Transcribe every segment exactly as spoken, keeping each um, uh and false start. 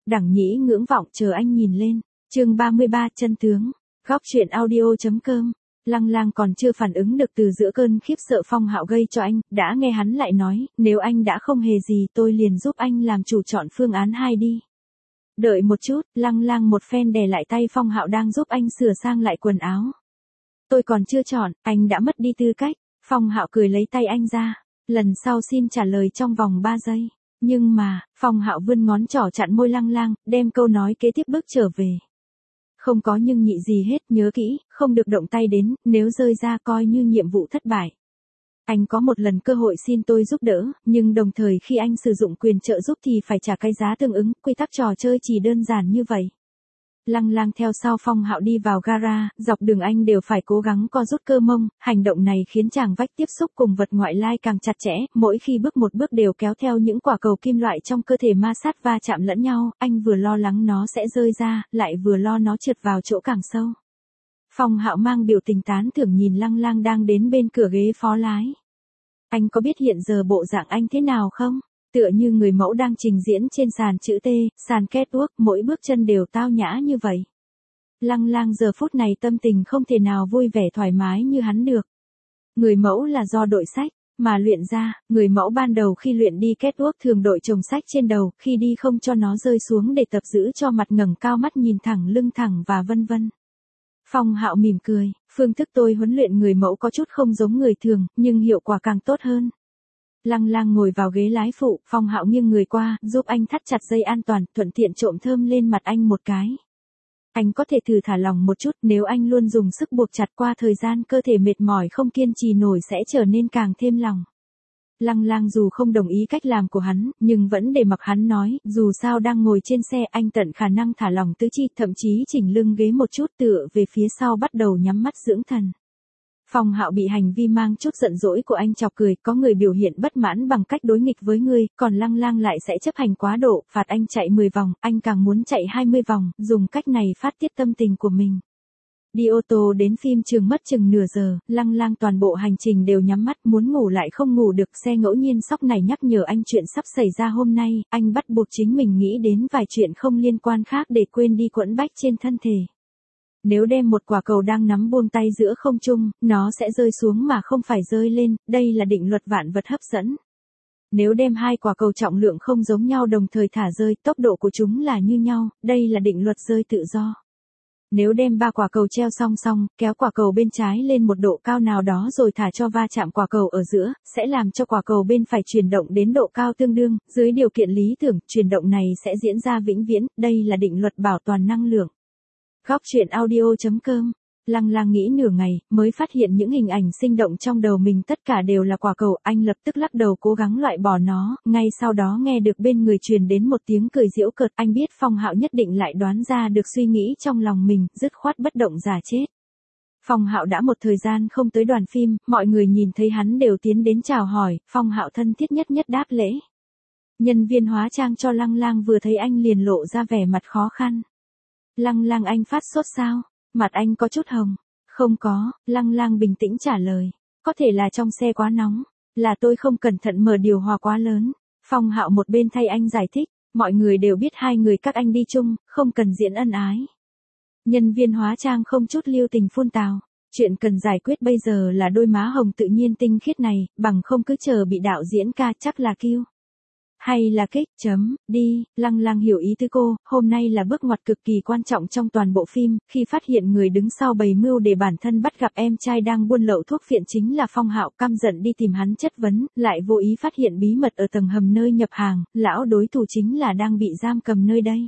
đẳng nhĩ ngưỡng vọng chờ anh nhìn lên. Chương ba mươi ba chân tướng. Góc truyện audio.com. Lăng Lang còn chưa phản ứng được từ giữa cơn khiếp sợ Phong Hạo gây cho anh, đã nghe hắn lại nói, nếu anh đã không hề gì tôi liền giúp anh làm chủ chọn phương án hai đi. Đợi một chút, Lăng Lang một phen đè lại tay Phong Hạo đang giúp anh sửa sang lại quần áo. Tôi còn chưa chọn, anh đã mất đi tư cách. Phong Hạo cười lấy tay anh ra. Lần sau xin trả lời trong vòng ba giây. Nhưng mà, Phong Hạo vươn ngón trỏ chặn môi Lăng Lang, đem câu nói kế tiếp bước trở về. Không có nhưng nhị gì hết, nhớ kỹ, không được động tay đến, nếu rơi ra coi như nhiệm vụ thất bại. Anh có một lần cơ hội xin tôi giúp đỡ, nhưng đồng thời khi anh sử dụng quyền trợ giúp thì phải trả cái giá tương ứng, quy tắc trò chơi chỉ đơn giản như vậy. Lăng Lang theo sau Phong Hạo đi vào gara, dọc đường anh đều phải cố gắng co rút cơ mông, hành động này khiến chàng vách tiếp xúc cùng vật ngoại lai càng chặt chẽ, mỗi khi bước một bước đều kéo theo những quả cầu kim loại trong cơ thể ma sát va chạm lẫn nhau, anh vừa lo lắng nó sẽ rơi ra, lại vừa lo nó trượt vào chỗ càng sâu. Phong Hạo mang biểu tình tán thưởng nhìn Lăng Lang đang đến bên cửa ghế phó lái. Anh có biết hiện giờ bộ dạng anh thế nào không? Tựa như người mẫu đang trình diễn trên sàn chữ T, sàn catwalk, mỗi bước chân đều tao nhã như vậy. Lăng Lang giờ phút này tâm tình không thể nào vui vẻ thoải mái như hắn được. Người mẫu là do đội sách mà luyện ra, người mẫu ban đầu khi luyện đi catwalk thường đội chồng sách trên đầu, khi đi không cho nó rơi xuống để tập giữ cho mặt ngẩng cao mắt nhìn thẳng lưng thẳng và vân vân. Phong Hạo mỉm cười, phương thức tôi huấn luyện người mẫu có chút không giống người thường, nhưng hiệu quả càng tốt hơn. Lăng Lang ngồi vào ghế lái phụ, Phong Hạo nghiêng người qua, giúp anh thắt chặt dây an toàn, thuận tiện trộm thơm lên mặt anh một cái. Anh có thể thử thả lỏng một chút, nếu anh luôn dùng sức buộc chặt qua thời gian cơ thể mệt mỏi không kiên trì nổi sẽ trở nên càng thêm lỏng. Lăng Lang dù không đồng ý cách làm của hắn, nhưng vẫn để mặc hắn nói, dù sao đang ngồi trên xe anh tận khả năng thả lỏng tứ chi, thậm chí chỉnh lưng ghế một chút tựa về phía sau bắt đầu nhắm mắt dưỡng thần. Phong Hạo bị hành vi mang chút giận dỗi của anh chọc cười, có người biểu hiện bất mãn bằng cách đối nghịch với người, còn Lăng Lang lại sẽ chấp hành quá độ, phạt anh chạy mười vòng, anh càng muốn chạy hai mươi vòng, dùng cách này phát tiết tâm tình của mình. Đi ô tô đến phim trường mất chừng nửa giờ, Lăng Lang toàn bộ hành trình đều nhắm mắt, muốn ngủ lại không ngủ được, xe ngẫu nhiên sóc này nhắc nhở anh chuyện sắp xảy ra hôm nay, anh bắt buộc chính mình nghĩ đến vài chuyện không liên quan khác để quên đi quẫn bách trên thân thể. Nếu đem một quả cầu đang nắm buông tay giữa không trung, nó sẽ rơi xuống mà không phải rơi lên, đây là định luật vạn vật hấp dẫn. Nếu đem hai quả cầu trọng lượng không giống nhau đồng thời thả rơi, tốc độ của chúng là như nhau, đây là định luật rơi tự do. Nếu đem ba quả cầu treo song song, kéo quả cầu bên trái lên một độ cao nào đó rồi thả cho va chạm quả cầu ở giữa, sẽ làm cho quả cầu bên phải chuyển động đến độ cao tương đương, dưới điều kiện lý tưởng, chuyển động này sẽ diễn ra vĩnh viễn, đây là định luật bảo toàn năng lượng. Góc truyện audio.com. Lăng Lang nghĩ nửa ngày, mới phát hiện những hình ảnh sinh động trong đầu mình tất cả đều là quả cầu, anh lập tức lắc đầu cố gắng loại bỏ nó, ngay sau đó nghe được bên người truyền đến một tiếng cười giễu cợt, anh biết Phong Hạo nhất định lại đoán ra được suy nghĩ trong lòng mình, dứt khoát bất động giả chết. Phong Hạo đã một thời gian không tới đoàn phim, mọi người nhìn thấy hắn đều tiến đến chào hỏi, Phong Hạo thân thiết nhất nhất đáp lễ. Nhân viên hóa trang cho Lăng Lang vừa thấy anh liền lộ ra vẻ mặt khó khăn. Lăng Lang anh phát sốt sao? Mặt anh có chút hồng. Không có, Lăng Lang bình tĩnh trả lời. Có thể là trong xe quá nóng, là tôi không cẩn thận mở điều hòa quá lớn. Phong Hạo một bên thay anh giải thích, mọi người đều biết hai người các anh đi chung, không cần diễn ân ái. Nhân viên hóa trang không chút lưu tình phun tào. Chuyện cần giải quyết bây giờ là đôi má hồng tự nhiên tinh khiết này, bằng không cứ chờ bị đạo diễn ca chắc là kêu. Hay là kích, chấm, đi, Lăng Lang hiểu ý tứ cô, hôm nay là bước ngoặt cực kỳ quan trọng trong toàn bộ phim, khi phát hiện người đứng sau bày mưu để bản thân bắt gặp em trai đang buôn lậu thuốc phiện chính là Phong Hạo, căm giận đi tìm hắn chất vấn, lại vô ý phát hiện bí mật ở tầng hầm nơi nhập hàng, lão đối thủ chính là đang bị giam cầm nơi đây.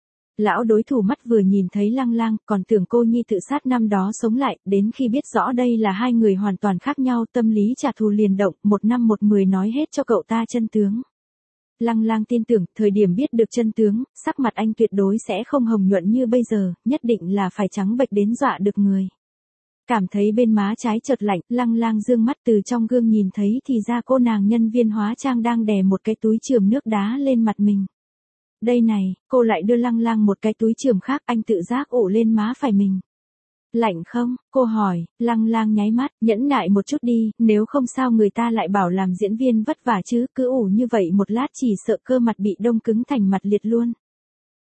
Lão đối thủ mắt vừa nhìn thấy Lăng Lang, còn tưởng cô nhi tự sát năm đó sống lại, đến khi biết rõ đây là hai người hoàn toàn khác nhau, tâm lý trả thù liền động, một năm một mười nói hết cho cậu ta chân tướng. Lăng Lang tin tưởng, thời điểm biết được chân tướng, sắc mặt anh tuyệt đối sẽ không hồng nhuận như bây giờ, nhất định là phải trắng bệch đến dọa được người. Cảm thấy bên má trái chợt lạnh, Lăng Lang dương mắt từ trong gương nhìn thấy thì ra cô nàng nhân viên hóa trang đang đè một cái túi chườm nước đá lên mặt mình. Đây này, cô lại đưa Lăng Lang một cái túi chườm khác, anh tự giác ủ lên má phải mình. Lạnh không? Cô hỏi, Lăng Lang nháy mắt, nhẫn nại một chút đi, nếu không sao người ta lại bảo làm diễn viên vất vả chứ, cứ ủ như vậy một lát chỉ sợ cơ mặt bị đông cứng thành mặt liệt luôn.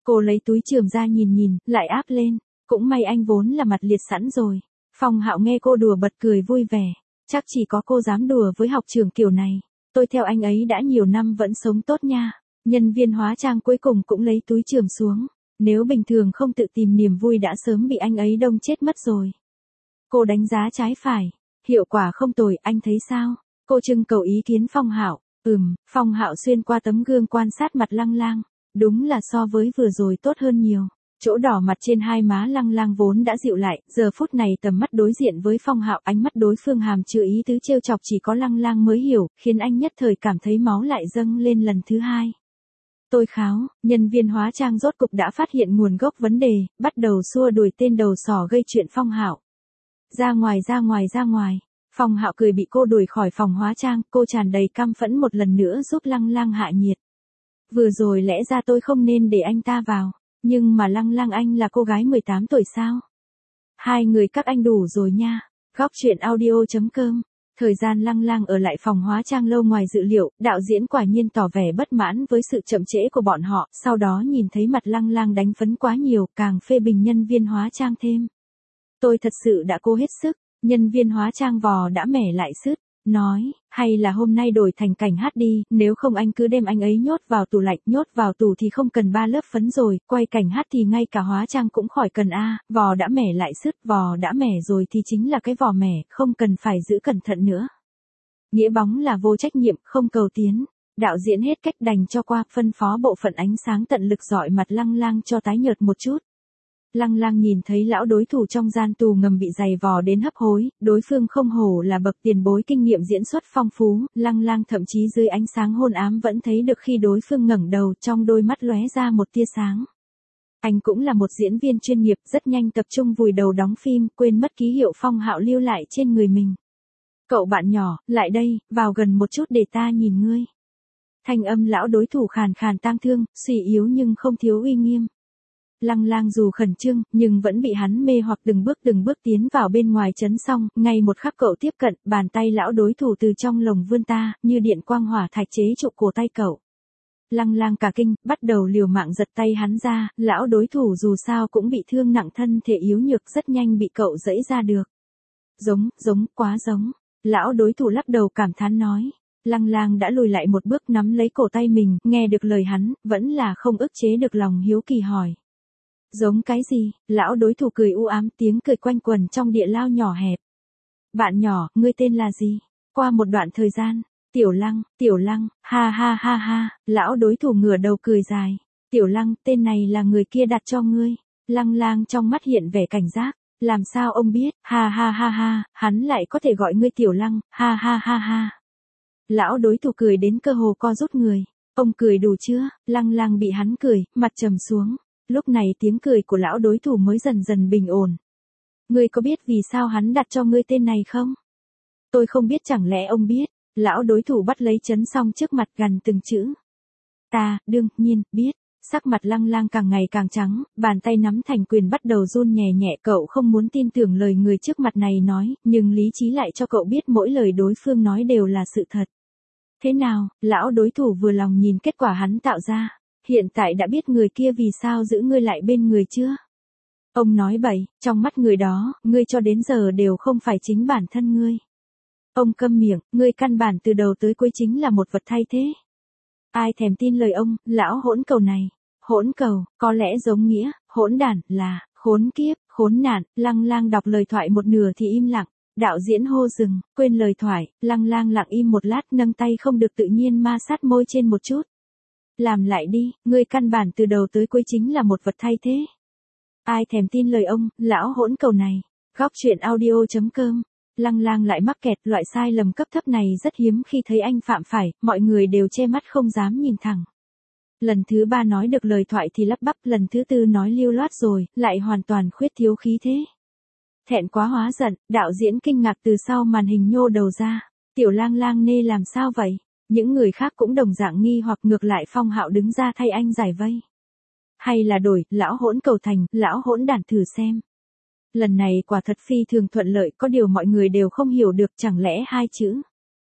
Cô lấy túi trường ra nhìn nhìn, lại áp lên. Cũng may anh vốn là mặt liệt sẵn rồi. Phong Hạo nghe cô đùa bật cười vui vẻ. Chắc chỉ có cô dám đùa với học trưởng kiểu này. Tôi theo anh ấy đã nhiều năm vẫn sống tốt nha. Nhân viên hóa trang cuối cùng cũng lấy túi trường xuống. Nếu bình thường không tự tìm niềm vui đã sớm bị anh ấy đông chết mất rồi. Cô đánh giá trái phải. Hiệu quả không tồi, anh thấy sao? Cô trưng cầu ý kiến Phong Hạo. Ừm, Phong Hạo xuyên qua tấm gương quan sát mặt Lăng Lang. Đúng là so với vừa rồi tốt hơn nhiều. Chỗ đỏ mặt trên hai má Lăng Lang vốn đã dịu lại, giờ phút này tầm mắt đối diện với Phong Hạo, ánh mắt đối phương hàm chứa ý tứ trêu chọc chỉ có Lăng Lang mới hiểu, khiến anh nhất thời cảm thấy máu lại dâng lên lần thứ hai. Tôi kháo, nhân viên hóa trang rốt cục đã phát hiện nguồn gốc vấn đề, bắt đầu xua đuổi tên đầu sỏ gây chuyện Phong Hạo. Ra ngoài ra ngoài ra ngoài. Phong Hạo cười bị cô đuổi khỏi phòng hóa trang, cô tràn đầy căm phẫn một lần nữa giúp Lăng Lang hạ nhiệt. Vừa rồi lẽ ra tôi không nên để anh ta vào, nhưng mà Lăng Lang anh là cô gái mười tám tuổi sao? Hai người các anh đủ rồi nha. Góc truyện audio chấm com. Thời gian Lăng Lang ở lại phòng hóa trang lâu ngoài dự liệu, đạo diễn quả nhiên tỏ vẻ bất mãn với sự chậm trễ của bọn họ, sau đó nhìn thấy mặt Lăng Lang đánh phấn quá nhiều, càng phê bình nhân viên hóa trang thêm. Tôi thật sự đã cố hết sức, nhân viên hóa trang vò đã mẻ lại sứt, nói, hay là hôm nay đổi thành cảnh hát đi, nếu không anh cứ đem anh ấy nhốt vào tủ lạnh, nhốt vào tủ thì không cần ba lớp phấn rồi, quay cảnh hát thì ngay cả hóa trang cũng khỏi cần a, vò đã mẻ lại sứt, vò đã mẻ rồi thì chính là cái vò mẻ, không cần phải giữ cẩn thận nữa. Nghĩa bóng là vô trách nhiệm, không cầu tiến. Đạo diễn hết cách đành cho qua, phân phó bộ phận ánh sáng tận lực dọi mặt Lăng Lang cho tái nhợt một chút. Lăng Lang nhìn thấy lão đối thủ trong gian tù ngầm bị giày vò đến hấp hối, đối phương không hổ là bậc tiền bối kinh nghiệm diễn xuất phong phú, Lăng Lang thậm chí dưới ánh sáng hôn ám vẫn thấy được khi đối phương ngẩng đầu, trong đôi mắt lóe ra một tia sáng. Anh cũng là một diễn viên chuyên nghiệp, rất nhanh tập trung vùi đầu đóng phim, quên mất ký hiệu Phong Hạo lưu lại trên người mình. Cậu bạn nhỏ, lại đây, vào gần một chút để ta nhìn ngươi. Thanh âm lão đối thủ khàn khàn tang thương, suy yếu nhưng không thiếu uy nghiêm. Lăng Lang dù khẩn trương, nhưng vẫn bị hắn mê hoặc từng bước từng bước tiến vào bên ngoài trấn xong, ngay một khắc cậu tiếp cận, bàn tay lão đối thủ từ trong lồng vươn ta, như điện quang hỏa thạch chế trụ cổ tay cậu. Lăng Lang cả kinh, bắt đầu liều mạng giật tay hắn ra, lão đối thủ dù sao cũng bị thương nặng, thân thể yếu nhược, rất nhanh bị cậu giãy ra được. Giống, giống, quá giống. Lão đối thủ lắc đầu cảm thán nói. Lăng Lang đã lùi lại một bước nắm lấy cổ tay mình, nghe được lời hắn, vẫn là không ức chế được lòng hiếu kỳ hỏi. Giống cái gì? Lão đối thủ cười u ám, tiếng cười quanh quẩn trong địa lao nhỏ hẹp. Bạn nhỏ, ngươi tên là gì? Qua một đoạn thời gian, Tiểu Lăng, Tiểu Lăng, ha ha ha ha, lão đối thủ ngửa đầu cười dài. Tiểu Lăng, tên này là người kia đặt cho ngươi. Lăng Lang trong mắt hiện vẻ cảnh giác. Làm sao ông biết? Ha ha ha ha, hắn lại có thể gọi ngươi Tiểu Lăng, ha ha ha ha. Lão đối thủ cười đến cơ hồ co rút người. Ông cười đủ chưa? Lăng Lang bị hắn cười, mặt trầm xuống. Lúc này tiếng cười của lão đối thủ mới dần dần bình ổn. Ngươi có biết vì sao hắn đặt cho ngươi tên này không? Tôi không biết, chẳng lẽ ông biết? Lão đối thủ bắt lấy chấn xong trước mặt gần từng chữ. Ta, đương nhiên, biết. Sắc mặt Lăng Lang càng ngày càng trắng, bàn tay nắm thành quyền bắt đầu run nhẹ nhẹ. Cậu không muốn tin tưởng lời người trước mặt này nói, nhưng lý trí lại cho cậu biết mỗi lời đối phương nói đều là sự thật. Thế nào, lão đối thủ vừa lòng nhìn kết quả hắn tạo ra. Hiện tại đã biết người kia vì sao giữ ngươi lại bên người chưa? Ông nói bậy, trong mắt người đó, ngươi cho đến giờ đều không phải chính bản thân ngươi. Ông câm miệng, ngươi căn bản từ đầu tới cuối chính là một vật thay thế. Ai thèm tin lời ông, lão hỗn cầu này. Hỗn cầu, có lẽ giống nghĩa, hỗn đản, là, khốn kiếp, khốn nạn. Lăng Lang đọc lời thoại một nửa thì im lặng. Đạo diễn hô dừng, quên lời thoại. Lăng Lang lặng im một lát, nâng tay không được tự nhiên ma sát môi trên một chút. Làm lại đi, ngươi căn bản từ đầu tới cuối chính là một vật thay thế. Ai thèm tin lời ông, lão hỗn cầu này. Góc truyện audio chấm com. Lăng Lang lại mắc kẹt, loại sai lầm cấp thấp này rất hiếm khi thấy anh phạm phải, mọi người đều che mắt không dám nhìn thẳng. Lần thứ ba nói được lời thoại thì lắp bắp, lần thứ tư nói lưu loát rồi, lại hoàn toàn khuyết thiếu khí thế. Thẹn quá hóa giận, đạo diễn kinh ngạc từ sau màn hình nhô đầu ra. Tiểu Lang Lang nê làm sao vậy? Những người khác cũng đồng dạng nghi hoặc, ngược lại Phong Hạo đứng ra thay anh giải vây. Hay là đổi, lão hỗn cầu thành, lão hỗn đản thử xem. Lần này quả thật phi thường thuận lợi, có điều mọi người đều không hiểu được, chẳng lẽ hai chữ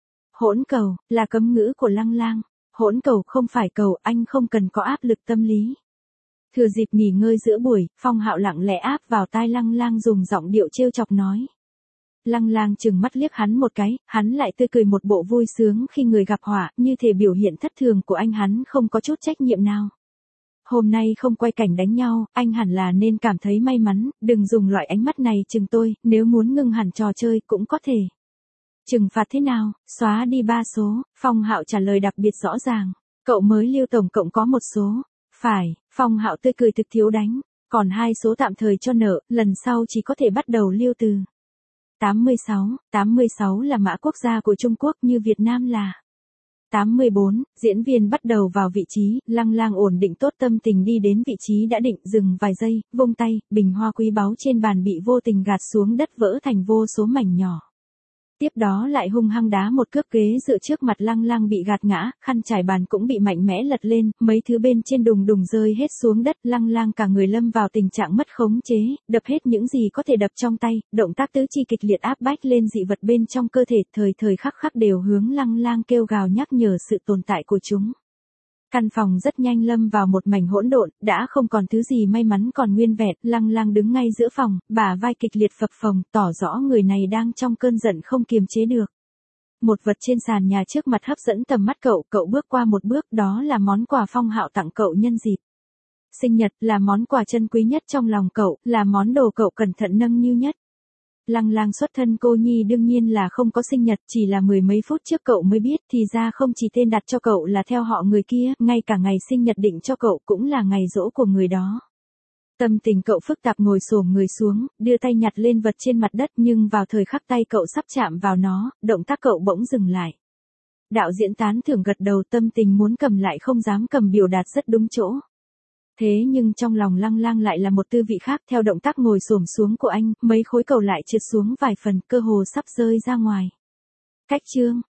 hỗn cầu là cấm ngữ của Lăng Lang. Hỗn cầu không phải cầu, anh không cần có áp lực tâm lý. Thừa dịp nghỉ ngơi giữa buổi, Phong Hạo lặng lẽ áp vào tai Lăng Lang dùng giọng điệu trêu chọc nói. Lăng Lang chừng mắt liếc hắn một cái, hắn lại tươi cười một bộ vui sướng khi người gặp họa, như thể biểu hiện thất thường của anh hắn không có chút trách nhiệm nào. Hôm nay không quay cảnh đánh nhau, anh hẳn là nên cảm thấy may mắn, đừng dùng loại ánh mắt này chừng tôi, nếu muốn ngưng hẳn trò chơi cũng có thể. Trừng phạt thế nào, xóa đi ba số, Phong Hạo trả lời đặc biệt rõ ràng. Cậu mới lưu tổng cộng có một số. Phải, Phong Hạo tươi cười thực thiếu đánh, còn hai số tạm thời cho nợ, lần sau chỉ có thể bắt đầu lưu từ. tám mươi sáu, tám mươi sáu là mã quốc gia của Trung Quốc như Việt Nam là. tám mươi bốn, diễn viên bắt đầu vào vị trí, Lăng Lang ổn định tốt tâm tình đi đến vị trí đã định, dừng vài giây, vung tay, bình hoa quý báu trên bàn bị vô tình gạt xuống đất vỡ thành vô số mảnh nhỏ. Tiếp đó lại hung hăng đá một cước ghế dựa trước mặt Lăng Lang bị gạt ngã, khăn trải bàn cũng bị mạnh mẽ lật lên, mấy thứ bên trên đùng đùng rơi hết xuống đất, Lăng Lang cả người lâm vào tình trạng mất khống chế, đập hết những gì có thể đập trong tay, động tác tứ chi kịch liệt áp bách lên dị vật bên trong cơ thể, thời thời khắc khắc đều hướng Lăng Lang kêu gào nhắc nhở sự tồn tại của chúng. Căn phòng rất nhanh lâm vào một mảnh hỗn độn, đã không còn thứ gì may mắn còn nguyên vẹn, Lăng Lang đứng ngay giữa phòng, bả vai kịch liệt phập phồng, tỏ rõ người này đang trong cơn giận không kiềm chế được. Một vật trên sàn nhà trước mặt hấp dẫn tầm mắt cậu, cậu bước qua một bước, đó là món quà Phong Hạo tặng cậu nhân dịp sinh nhật, là món quà chân quý nhất trong lòng cậu, là món đồ cậu cẩn thận nâng niu nhất. Lăng Lang xuất thân cô nhi đương nhiên là không có sinh nhật, chỉ là mười mấy phút trước cậu mới biết, thì ra không chỉ tên đặt cho cậu là theo họ người kia, ngay cả ngày sinh nhật định cho cậu cũng là ngày giỗ của người đó. Tâm tình cậu phức tạp, ngồi xổm người xuống, đưa tay nhặt lên vật trên mặt đất, nhưng vào thời khắc tay cậu sắp chạm vào nó, động tác cậu bỗng dừng lại. Đạo diễn tán thưởng gật đầu, tâm tình muốn cầm lại không dám cầm biểu đạt rất đúng chỗ. Thế nhưng trong lòng Lăng Lang lại là một tư vị khác, theo động tác ngồi xổm xuống của anh, mấy khối cầu lại trượt xuống vài phần, cơ hồ sắp rơi ra ngoài. Cách chương,